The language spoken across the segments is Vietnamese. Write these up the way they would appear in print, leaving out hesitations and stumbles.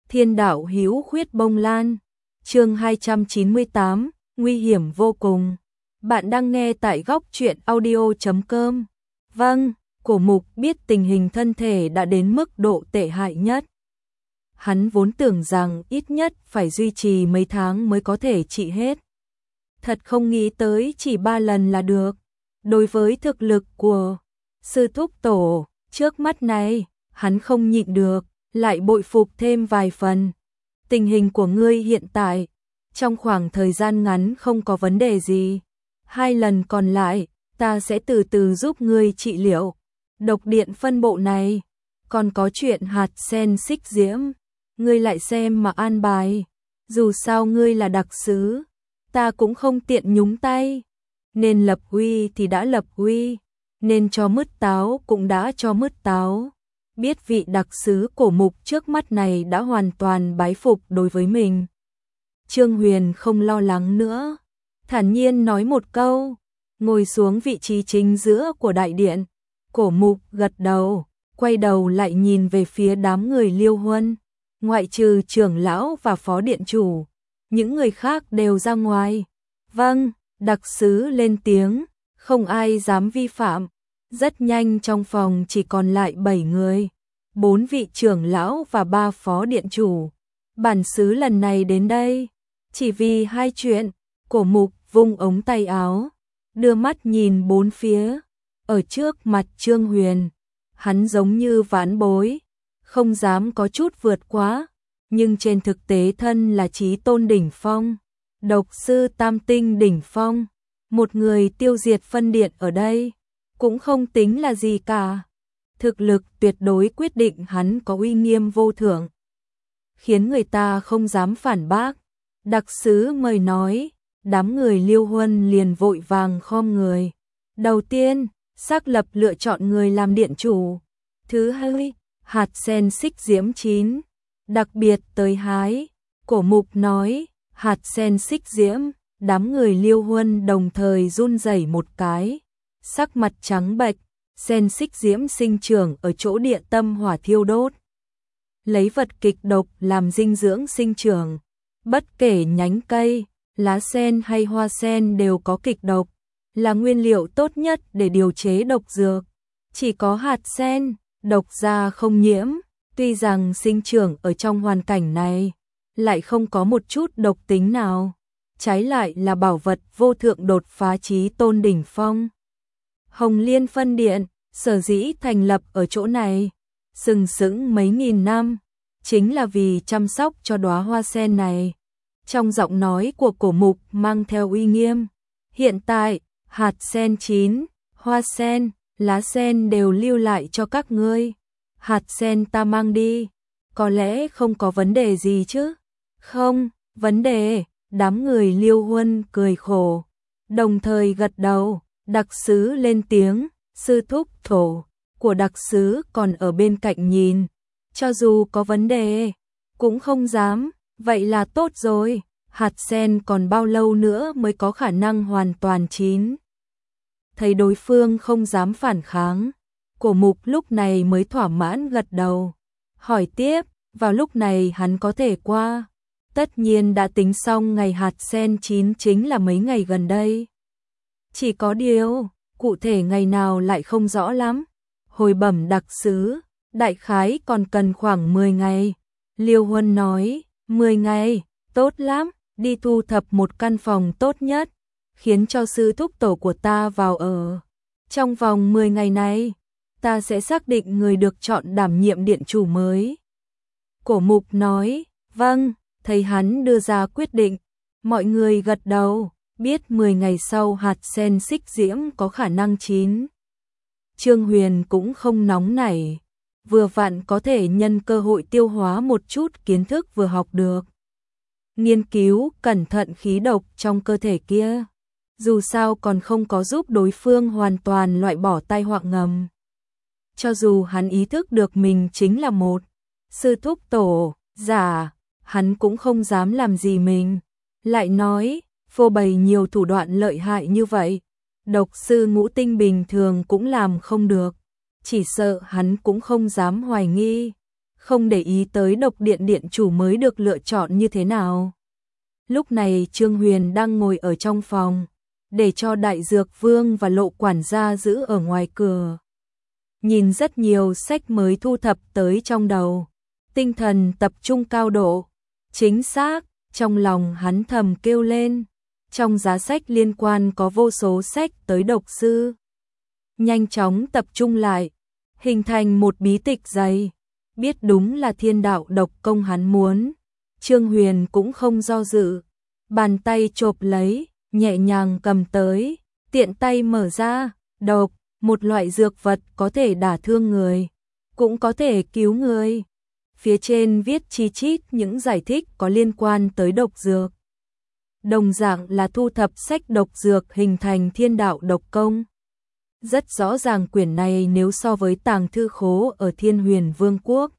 Thiên đạo hữu khuyết bông lan. Chương 298, nguy hiểm vô cùng. Bạn đang nghe tại góc truyện audio.com. Vâng, Cổ Mục biết tình hình thân thể đã đến mức độ tệ hại nhất. Hắn vốn tưởng rằng ít nhất phải duy trì mấy tháng mới có thể trị hết. Thật không nghĩ tới chỉ 3 lần là được. Đối với thực lực của sư thúc tổ trước mắt này, hắn không nhịn được, lại bội phục thêm vài phần. Tình hình của ngươi hiện tại, trong khoảng thời gian ngắn không có vấn đề gì. 2 lần còn lại, ta sẽ từ từ giúp ngươi trị liệu. Độc điện phân bộ này, còn có chuyện hạt sen xích diễm, ngươi lại xem mà an bài. Dù sao ngươi là đặc sứ, ta cũng không tiện nhúng tay. Nên lập uy thì đã lập uy, nên cho mứt táo cũng đã cho mứt táo. Biết vị đặc sứ Cổ Mục trước mắt này đã hoàn toàn bái phục đối với mình. Trương Huyền không lo lắng nữa, thản nhiên nói một câu, ngồi xuống vị trí chính giữa của đại điện. Cổ Mục gật đầu, quay đầu lại nhìn về phía đám người Liêu Huân, ngoại trừ trưởng lão và phó điện chủ, những người khác đều ra ngoài. Vâng, đặc sứ lên tiếng, không ai dám vi phạm. Rất nhanh trong phòng chỉ còn lại 7 người, 4 vị trưởng lão và 3 phó điện chủ. Bản xứ lần này đến đây, chỉ vì 2 chuyện. Cổ Mục vung ống tay áo, đưa mắt nhìn bốn phía. Ở trước mặt Trương Huyền, hắn giống như vãn bối, không dám có chút vượt quá, nhưng trên thực tế thân là chí tôn đỉnh phong, độc sư tam tinh đỉnh phong. Một người tiêu diệt phân điện ở đây cũng không tính là gì cả. Thực lực tuyệt đối quyết định hắn có uy nghiêm vô thượng, khiến người ta không dám phản bác. Đặc sứ mời nói, đám người Liêu Huân liền vội vàng khom người. Đầu tiên, xác lập lựa chọn người làm điện chủ. Thứ hai, hạt sen xích diễm 9, đặc biệt tới hái. Cổ Mục nói, hạt sen xích diễm, đám người Liêu Huân đồng thời run rẩy một cái, sắc mặt trắng bệch. Sen xích diễm sinh trưởng ở chỗ địa tâm hỏa thiêu đốt, lấy vật kịch độc làm dinh dưỡng sinh trưởng. Bất kể nhánh cây, lá sen hay hoa sen đều có kịch độc, là nguyên liệu tốt nhất để điều chế độc dược. Chỉ có hạt sen, độc gia không nhiễm, tuy rằng sinh trưởng ở trong hoàn cảnh này, lại không có một chút độc tính nào, trái lại là bảo vật vô thượng đột phá chí tôn đỉnh phong. Hồng Liên phân điện, sở dĩ thành lập ở chỗ này, sừng sững mấy nghìn năm, chính là vì chăm sóc cho đóa hoa sen này. Trong giọng nói của Cổ Mục mang theo uy nghiêm. Hiện tại, hạt sen 9, hoa sen, lá sen đều lưu lại cho các ngươi. Hạt sen ta mang đi, có lẽ không có vấn đề gì chứ? Không, vấn đề. Đám người Liêu Huân cười khổ, đồng thời gật đầu. Đặc sứ lên tiếng, sư thúc thổ của đặc sứ còn ở bên cạnh nhìn, cho dù có vấn đề cũng không dám. Vậy là tốt rồi, hạt sen còn bao lâu nữa mới có khả năng hoàn toàn chín? Thấy đối phương không dám phản kháng, Cổ Mục lúc này mới thỏa mãn gật đầu, hỏi tiếp. Vào lúc này hắn có thể qua, tất nhiên đã tính xong ngày hạt sen chín chính là mấy ngày gần đây. Chỉ có điều, cụ thể ngày nào lại không rõ lắm. Hồi bẩm đặc sứ, đại khái còn cần khoảng 10 ngày. Liêu Huân nói, 10 ngày, tốt lắm, đi thu thập một căn phòng tốt nhất, khiến cho sư thúc tổ của ta vào ở. Trong vòng 10 ngày này, ta sẽ xác định người được chọn đảm nhiệm điện chủ mới. Cổ Mục nói, vâng, thấy hắn đưa ra quyết định, mọi người gật đầu. Biết 10 ngày sau hạt sen xích diễm có khả năng chín. Trương Huyền cũng không nóng nảy, vừa vặn có thể nhân cơ hội tiêu hóa một chút kiến thức vừa học được. Nghiên cứu cẩn thận khí độc trong cơ thể kia, dù sao còn không có giúp đối phương hoàn toàn loại bỏ tai họa ngầm. Cho dù hắn ý thức được mình chính là một sư thúc tổ giả, hắn cũng không dám làm gì mình. Lại nói, phô bày nhiều thủ đoạn lợi hại như vậy, độc sư ngũ tinh bình thường cũng làm không được, chỉ sợ hắn cũng không dám hoài nghi. không để ý tới độc điện điện chủ mới được lựa chọn như thế nào. Lúc này Trương Huyền đang ngồi ở trong phòng, để cho Đại Dược Vương và Lộ quản gia giữ ở ngoài cửa. Nhìn rất nhiều sách mới thu thập tới trong đầu, tinh thần tập trung cao độ. Chính xác, trong lòng hắn thầm kêu lên, trong giá sách liên quan có vô số sách tới độc sư. Nhanh chóng tập trung lại, hình thành một bí tịch dày, biết đúng là thiên đạo độc công hắn muốn. Trương Huyền cũng không do dự, bàn tay chộp lấy, nhẹ nhàng cầm tới, tiện tay mở ra. Độc, một loại dược vật có thể đả thương người, cũng có thể cứu người. Phía trên viết chi chít những giải thích có liên quan tới độc dược. Đồng dạng là thu thập sách độc dược hình thành thiên đạo độc công. Rất rõ ràng quyển này nếu so với tàng thư khố ở Thiên Huyền Vương quốc,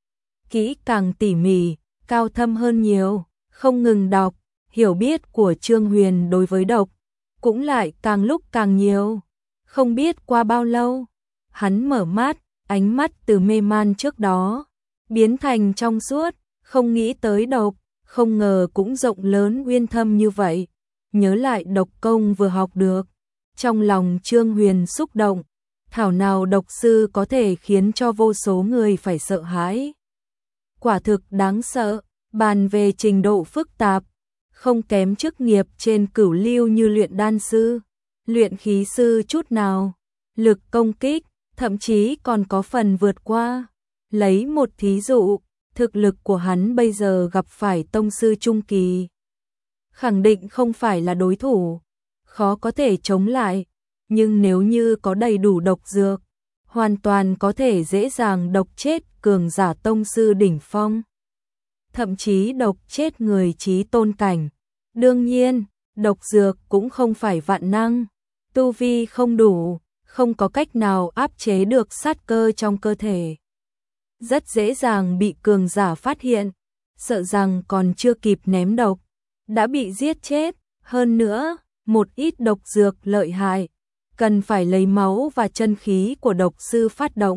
kỹ càng tỉ mỉ, cao thâm hơn nhiều. Không ngừng đọc, hiểu biết của Trương Huyền đối với độc cũng lại càng lúc càng nhiều. Không biết qua bao lâu, hắn mở mắt, ánh mắt từ mê man trước đó biến thành trong suốt, không nghĩ tới độc, không ngờ cũng rộng lớn uyên thâm như vậy. Nhớ lại độc công vừa học được, trong lòng Trương Huyền xúc động, thảo nào độc sư có thể khiến cho vô số người phải sợ hãi. Quả thực đáng sợ, bàn về trình độ phức tạp, không kém chức nghiệp trên cửu lưu như luyện đan sư, luyện khí sư chút nào, lực công kích, thậm chí còn có phần vượt qua. Lấy một thí dụ, thực lực của hắn bây giờ gặp phải tông sư trung kỳ, khẳng định không phải là đối thủ, khó có thể chống lại, nhưng nếu như có đầy đủ độc dược, hoàn toàn có thể dễ dàng độc chết cường giả tông sư đỉnh phong, thậm chí độc chết người chí tôn cảnh. Đương nhiên, độc dược cũng không phải vạn năng, tu vi không đủ, không có cách nào áp chế được sát cơ trong cơ thể. Rất dễ dàng bị cường giả phát hiện, sợ rằng còn chưa kịp ném độc, đã bị giết chết. Hơn nữa, một ít độc dược lợi hại, cần phải lấy máu và chân khí của độc sư phát động,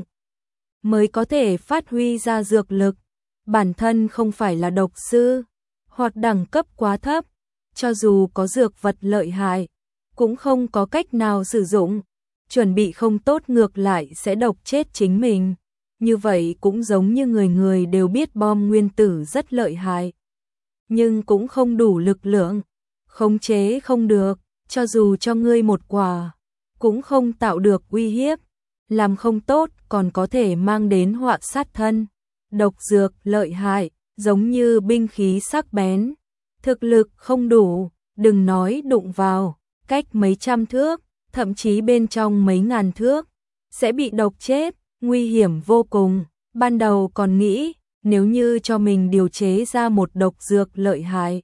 mới có thể phát huy ra dược lực. Bản thân không phải là độc sư, hoặc đẳng cấp quá thấp, cho dù có dược vật lợi hại, cũng không có cách nào sử dụng, chuẩn bị không tốt ngược lại sẽ độc chết chính mình. Như vậy cũng giống như người người đều biết bom nguyên tử rất lợi hại, nhưng cũng không đủ lực lượng, khống chế không được, cho dù cho ngươi một quả, cũng không tạo được uy hiếp, làm không tốt còn có thể mang đến họa sát thân. Độc dược lợi hại, giống như binh khí sắc bén, thực lực không đủ, đừng nói đụng vào, cách mấy trăm thước, thậm chí bên trong mấy ngàn thước, sẽ bị độc chết, nguy hiểm vô cùng. Ban đầu còn nghĩ, nếu như cho mình điều chế ra một độc dược lợi hại,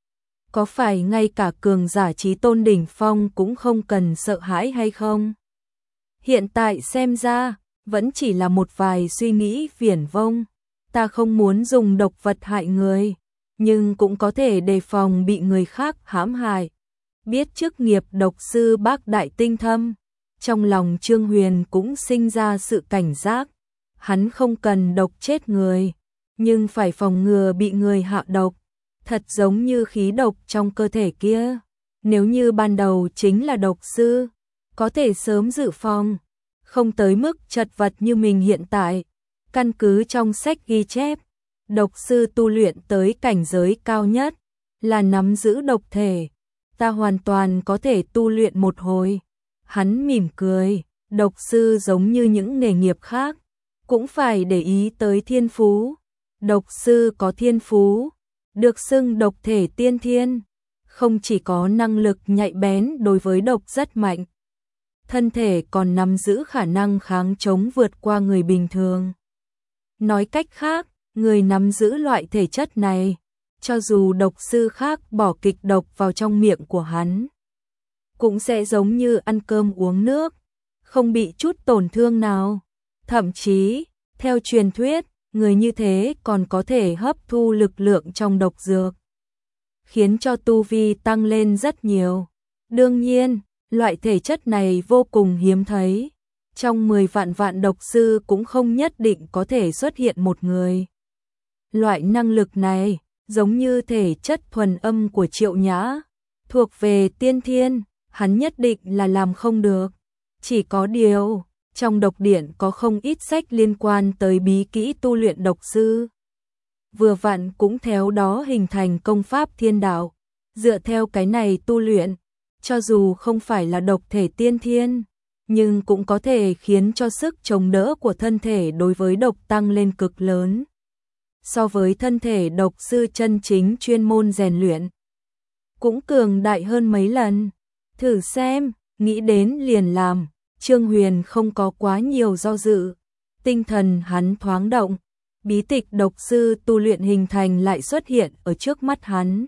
có phải ngay cả cường giả chí tôn đỉnh phong cũng không cần sợ hãi hay không? Hiện tại xem ra, vẫn chỉ là một vài suy nghĩ viển vông. Ta không muốn dùng độc vật hại người, nhưng cũng có thể đề phòng bị người khác hãm hại. Biết chức nghiệp độc sư bác đại tinh thâm, trong lòng Trương Huyền cũng sinh ra sự cảnh giác. Hắn không cần độc chết người, nhưng phải phòng ngừa bị người hạ độc, thật giống như khí độc trong cơ thể kia. Nếu như ban đầu chính là độc sư, có thể sớm dự phòng, không tới mức chật vật như mình hiện tại. Căn cứ trong sách ghi chép, độc sư tu luyện tới cảnh giới cao nhất là nắm giữ độc thể, ta hoàn toàn có thể tu luyện một hồi. Hắn mỉm cười, độc sư giống như những nghề nghiệp khác, cũng phải để ý tới thiên phú. Độc sư có thiên phú, được xưng độc thể tiên thiên, không chỉ có năng lực nhạy bén đối với độc rất mạnh, thân thể còn nắm giữ khả năng kháng chống vượt qua người bình thường. Nói cách khác, người nắm giữ loại thể chất này, cho dù độc sư khác bỏ kịch độc vào trong miệng của hắn, cũng sẽ giống như ăn cơm uống nước, không bị chút tổn thương nào. Thậm chí, theo truyền thuyết, người như thế còn có thể hấp thu lực lượng trong độc dược, khiến cho tu vi tăng lên rất nhiều. Đương nhiên, loại thể chất này vô cùng hiếm thấy, Trong 10 vạn độc sư cũng không nhất định có thể xuất hiện một người. Loại năng lực này, giống như thể chất thuần âm của Triệu Nhã, thuộc về tiên thiên, hắn nhất định là làm không được. Chỉ có điều, trong độc điện có không ít sách liên quan tới bí kỹ tu luyện độc sư. Vừa vặn cũng theo đó hình thành công pháp thiên đạo. Dựa theo cái này tu luyện, cho dù không phải là độc thể tiên thiên, nhưng cũng có thể khiến cho sức chống đỡ của thân thể đối với độc tăng lên cực lớn. So với thân thể độc sư chân chính chuyên môn rèn luyện, cũng cường đại hơn mấy lần. Thử xem, nghĩ đến liền làm. Trương Huyền không có quá nhiều do dự, tinh thần hắn thoáng động, bí tịch độc sư tu luyện hình thành lại xuất hiện ở trước mắt hắn.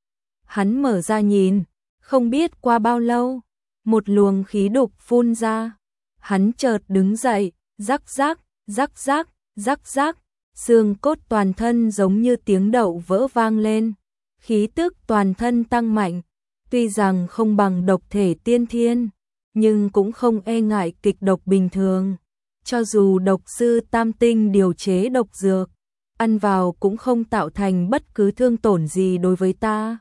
Hắn mở ra nhìn, không biết qua bao lâu, một luồng khí độc phun ra. Hắn chợt đứng dậy, rắc rắc, rắc rắc, rắc rắc, xương cốt toàn thân giống như tiếng đậu vỡ vang lên, khí tức toàn thân tăng mạnh, tuy rằng không bằng độc thể tiên thiên, nhưng cũng không e ngại kịch độc bình thường. Cho dù độc sư tam tinh điều chế độc dược, ăn vào cũng không tạo thành bất cứ thương tổn gì đối với ta.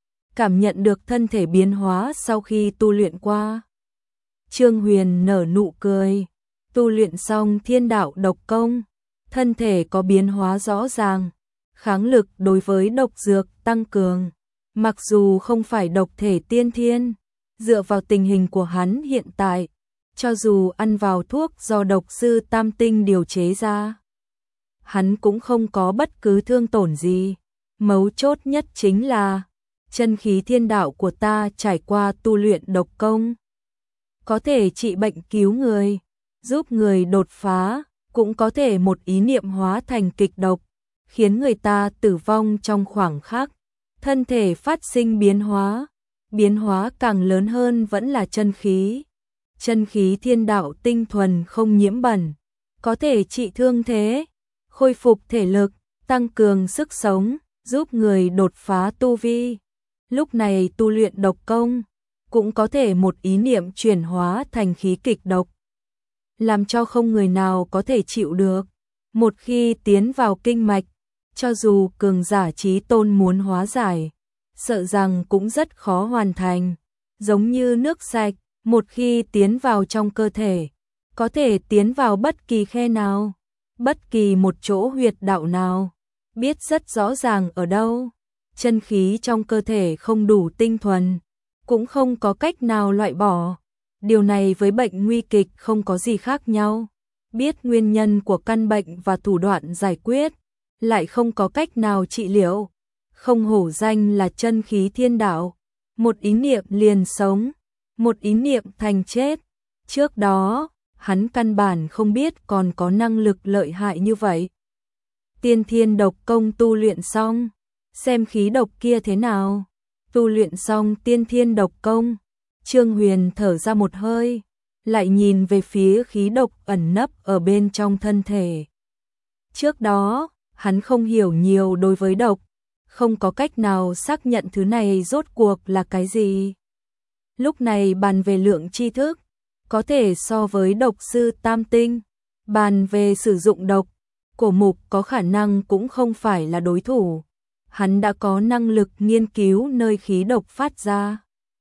Cảm nhận được thân thể biến hóa sau khi tu luyện qua, Trương Huyền nở nụ cười. Tu luyện xong thiên đạo độc công, thân thể có biến hóa rõ ràng, kháng lực đối với độc dược tăng cường. Mặc dù không phải độc thể tiên thiên, dựa vào tình hình của hắn hiện tại, cho dù ăn vào thuốc do độc sư tam tinh điều chế ra, hắn cũng không có bất cứ thương tổn gì. Mấu chốt nhất chính là chân khí thiên đạo của ta trải qua tu luyện độc công, có thể trị bệnh cứu người, giúp người đột phá, cũng có thể một ý niệm hóa thành kịch độc, khiến người ta tử vong trong khoảng khắc. Thân thể phát sinh biến hóa càng lớn hơn vẫn là chân khí. Chân khí thiên đạo tinh thuần không nhiễm bẩn, có thể trị thương thế, khôi phục thể lực, tăng cường sức sống, giúp người đột phá tu vi. Lúc này tu luyện độc công, cũng có thể một ý niệm chuyển hóa thành khí kịch độc, làm cho không người nào có thể chịu được. Một khi tiến vào kinh mạch, cho dù cường giả chí tôn muốn hóa giải, sợ rằng cũng rất khó hoàn thành. Giống như nước sạch, một khi tiến vào trong cơ thể, có thể tiến vào bất kỳ khe nào, bất kỳ một chỗ huyệt đạo nào, biết rất rõ ràng ở đâu. Chân khí trong cơ thể không đủ tinh thuần, cũng không có cách nào loại bỏ. Điều này với bệnh nguy kịch không có gì khác nhau. Biết nguyên nhân của căn bệnh và thủ đoạn giải quyết, lại không có cách nào trị liệu. Không hổ danh là chân khí thiên đạo, một ý niệm liền sống, một ý niệm thành chết. Trước đó, hắn căn bản không biết còn có năng lực lợi hại như vậy. Tiên thiên độc công tu luyện xong, xem khí độc kia thế nào. Tu luyện xong tiên thiên độc công, Trương Huyền thở ra một hơi, lại nhìn về phía khí độc ẩn nấp ở bên trong thân thể. Trước đó, hắn không hiểu nhiều đối với độc, không có cách nào xác nhận thứ này rốt cuộc là cái gì. Lúc này bàn về lượng tri thức, có thể so với độc sư tam tinh, bàn về sử dụng độc, Cổ Mục có khả năng cũng không phải là đối thủ. Hắn đã có năng lực nghiên cứu nơi khí độc phát ra,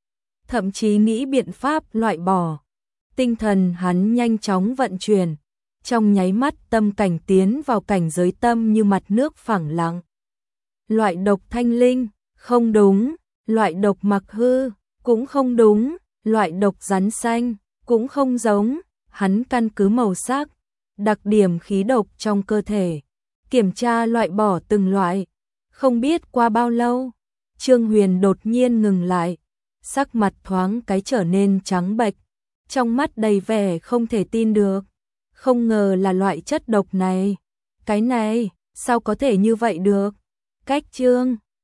thậm chí nghĩ biện pháp loại bỏ. Tinh thần hắn nhanh chóng vận chuyển, trong nháy mắt tâm cảnh tiến vào cảnh giới tâm như mặt nước phẳng lặng. Loại độc thanh linh, không đúng, loại độc mặc hư, cũng không đúng, loại độc rắn xanh, cũng không giống. Hắn căn cứ màu sắc, đặc điểm khí độc trong cơ thể, kiểm tra loại bỏ từng loại. Không biết qua bao lâu, Trương Huyền đột nhiên ngừng lại, sắc mặt thoáng cái trở nên trắng bệch, trong mắt đầy vẻ không thể tin được. Không ngờ là loại chất độc này. Cái này, sao có thể như vậy được? Cách Trương